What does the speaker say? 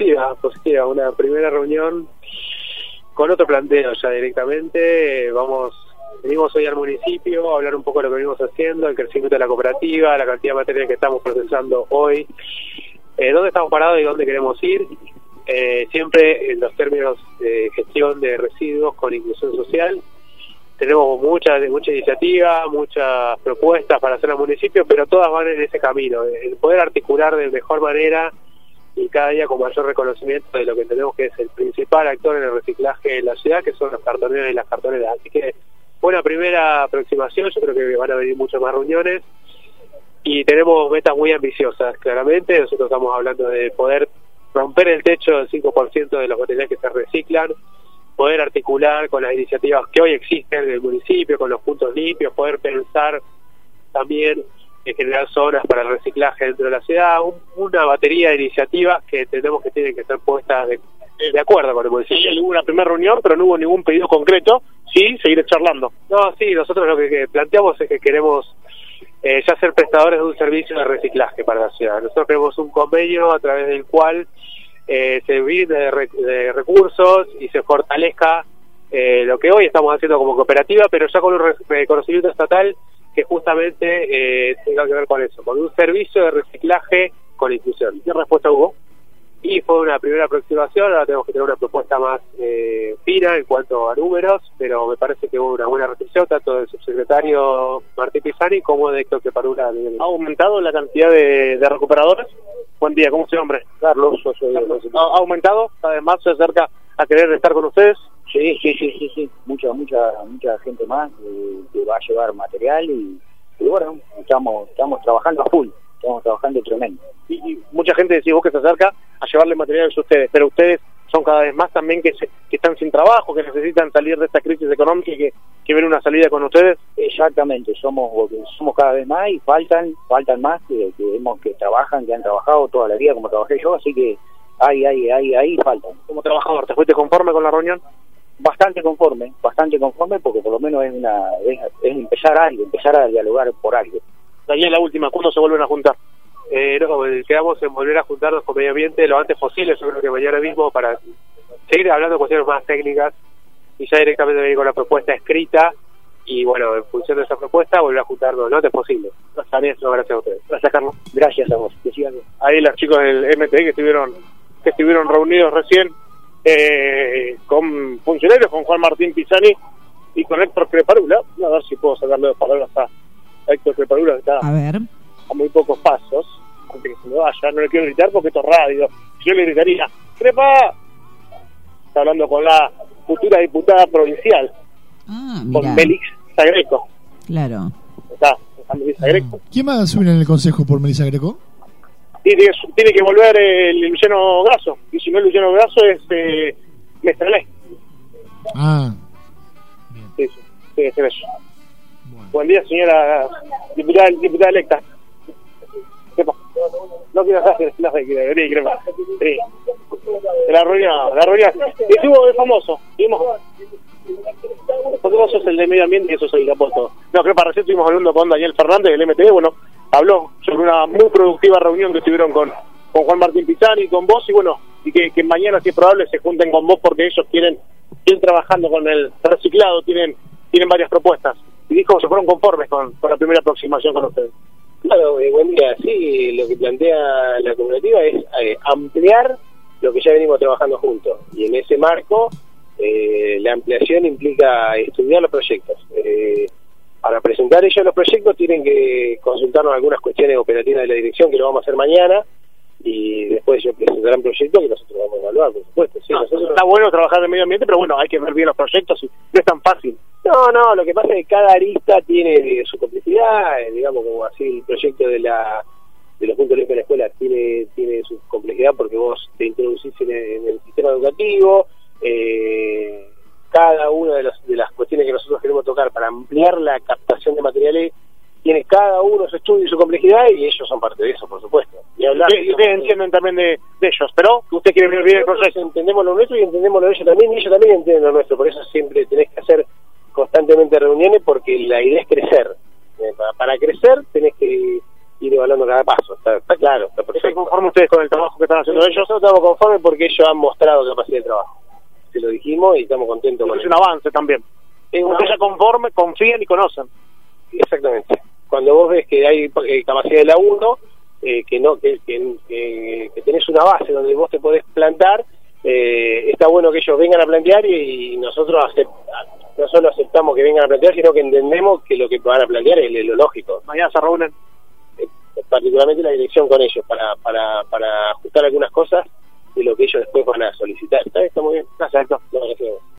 positiva, una primera reunión con otro planteo ya directamente. Venimos hoy al municipio a hablar un poco de lo que venimos haciendo, el crecimiento de la cooperativa, la cantidad de material que estamos procesando hoy, dónde estamos parados y dónde queremos ir, siempre en los términos de gestión de residuos con inclusión social. Tenemos mucha iniciativa, muchas propuestas para hacer al municipio, pero todas van en ese camino, el poder articular de mejor manera y cada día con mayor reconocimiento de lo que entendemos que es el principal actor en el reciclaje de la ciudad, que son los cartoneros y las cartoneras. Así que una primera aproximación, yo creo que van a venir muchas más reuniones y tenemos metas muy ambiciosas, claramente. Nosotros estamos hablando de poder romper el techo del 5% de los materiales que se reciclan, poder articular con las iniciativas que hoy existen en el municipio, con los puntos limpios, poder pensar también en generar zonas para el reciclaje dentro de la ciudad, una batería de iniciativas que entendemos que tienen que ser puestas de acuerdo con el municipio. Sí, hubo una primera reunión, pero no hubo ningún pedido concreto, sí, seguir charlando. No, sí, nosotros lo que planteamos es que queremos ya ser prestadores de un servicio de reciclaje para la ciudad. Nosotros queremos un convenio a través del cual se brinde de recursos y se fortalezca lo que hoy estamos haciendo como cooperativa, pero ya con un reconocimiento estatal que justamente tenga que ver con eso, con un servicio de reciclaje con inclusión. ¿Qué respuesta hubo? Y fue una primera aproximación, ahora tenemos que tener una propuesta más fina en cuanto a números, pero me parece que hubo una buena recepción tanto del subsecretario Martín Pisani como de Héctor Parula. ¿Ha aumentado la cantidad de recuperadores? Buen día, ¿cómo es su nombre? Carlos. ¿Ha aumentado? Además se acerca a querer estar con ustedes. Sí. Mucha gente más que va a llevar material y bueno, estamos trabajando a full, estamos trabajando tremendo. Y mucha gente, decís vos, que se acerca a llevarle materiales a ustedes, pero ustedes son cada vez más también que están sin trabajo, que necesitan salir de esta crisis económica y que ven una salida con ustedes. Exactamente, somos cada vez más y faltan más que vemos que trabajan, que han trabajado toda la vida como trabajé yo, así que ahí faltan. Como trabajador, ¿te fuiste conforme con la reunión? Bastante conforme, porque por lo menos es empezar a dialogar por algo. Daniel, la última, ¿cuándo se vuelven a juntar? Quedamos en volver a juntarnos con medio ambiente lo antes posible, yo creo que mañana mismo, para seguir hablando de cuestiones más técnicas y ya directamente venir con la propuesta escrita y bueno, en función de esa propuesta volver a juntarnos lo antes posible. Gracias a ustedes. Gracias, Carlos. Gracias a vos. Ahí los chicos del MTI que estuvieron reunidos recién con funcionarios, con Juan Martín Pisani y con Héctor Creparula. A ver si puedo sacarle 2 palabras a Héctor Creparula, que está a muy pocos pasos antes que se me vaya. No le quiero gritar porque esto es radio. Yo le gritaría: ¡Crepa! Está hablando con la futura diputada provincial, con Melissa Greco. Claro. Está Melissa Greco. ¿Quién va a subir en el consejo por Melissa Greco? Tiene que volver el Luciano Grasso, y si no el Luciano Grasso es Mestralé. Sí, tiene que ser eso. Bueno. Buen día, señora diputada electa. No quiero hacer la crepa. Sí. La reunión. Estuvo famoso. Porque vos sos el de medio ambiente y eso soy el apóstol. No, crepa, recién estuvimos hablando con Daniel Fernández del MTV. Bueno, habló sobre una muy productiva reunión que tuvieron con Juan Martín Pisani y con vos, y bueno, y que mañana, si es probable, se junten con vos porque ellos quieren ir trabajando con el reciclado, tienen varias propuestas. Y dijo que se fueron conformes con la primera aproximación con ustedes. Claro, buen día. Sí, lo que plantea la cooperativa es ampliar lo que ya venimos trabajando juntos. Y en ese marco, la ampliación implica estudiar los proyectos. Para presentar ellos los proyectos tienen que consultarnos algunas cuestiones operativas de la dirección, que lo vamos a hacer mañana, y después ellos presentarán proyectos que nosotros vamos a evaluar, por supuesto. Sí, nosotros... Está bueno trabajar en medio ambiente, pero bueno, hay que ver bien los proyectos y no es tan fácil. No, lo que pasa es que cada arista tiene su complejidad, digamos, como así el proyecto de los puntos limpios de la escuela tiene su complejidad porque vos te introducís en el sistema educativo. Cada una de las cuestiones que nosotros queremos tocar para ampliar la captación de materiales tiene cada uno su estudio y su complejidad, y ellos son parte de eso, por supuesto. Y ustedes entienden también de ellos, pero usted quiere ver bien el proceso. Entendemos lo nuestro y entendemos lo de ellos también, y ellos también entienden lo nuestro. Por eso siempre tenés que hacer constantemente reuniones, porque la idea es crecer. Para crecer tenés que ir evaluando cada paso. Está claro, está perfecto. ¿Están conformes ustedes con el trabajo que están haciendo ellos? Nosotros estamos conformes porque ellos han mostrado capacidad de trabajo. Se lo dijimos y estamos contentos con Es eso. un avance también. Ustedes ya conforme, confían y conocen. Exactamente. Cuando vos ves que hay capacidad de laburo, que tenés una base donde vos te podés plantar, está bueno que ellos vengan a plantear y nosotros no solo aceptamos que vengan a plantear, sino que entendemos que lo que van a plantear es lo lógico. Mañana se reúnen. Particularmente la dirección con ellos para ajustar algunas cosas de lo que ellos después van a solicitar. Está muy bien. Exacto. No, gracias.